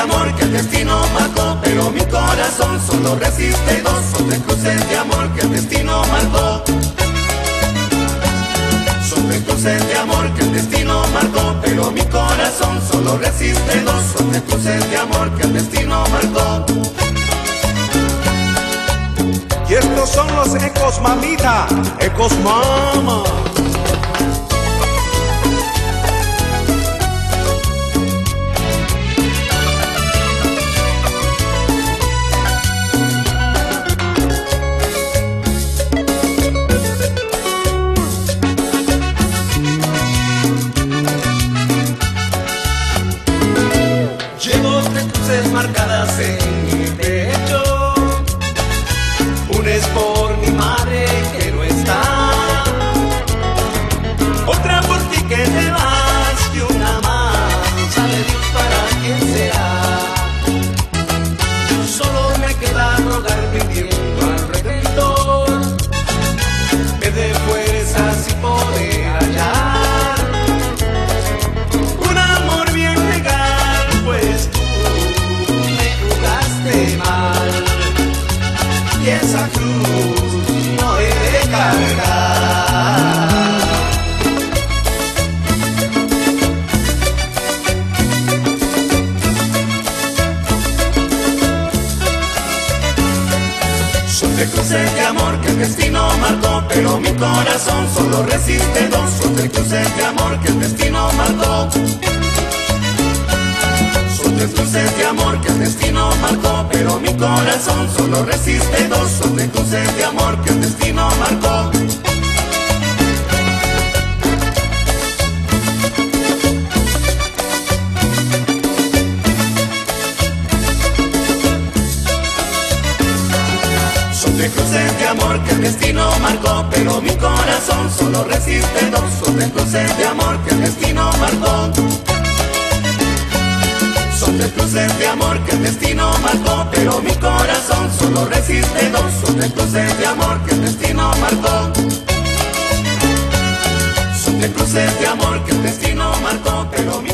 amor que el destino marcó, pero mi corazón solo resiste dos. Son tres cruces de amor que el destino marcó. Son tres cruces de amor que el destino marcó, pero mi corazón solo resiste dos. Son tres cruces de amor que el destino marcó. Y estos son los ecos, mamita, ecos, mama. Llevo tres cruces marcadas en mi pecho. Una es por mi madre que no está, otra por ti que te vas, y una más sabe Dios para quién será. Solo me queda rogar pidiendo al Redentor me dé fuerzas y poder hallar un amor bien legal, pues tú me jugaste mal y esa cruz no he de cargar. Son tres cruces de amor que el destino marcó, pero mi corazón solo resiste dos. Son tres cruces de amor que el destino marcó. Son tres cruces de amor que el destino marcó, pero mi corazón solo resiste dos. Son tres cruces de amor que el destino marcó. Son tres cruces de amor que el destino marcó, pero mi corazón solo resiste dos. Son tres cruces de amor que el destino marcó. Son tres cruces de amor que el destino marcó, pero mi corazón solo resiste dos. Son tres cruces de amor que el destino marcó. Son tres cruces de amor que el destino marcó, pero mi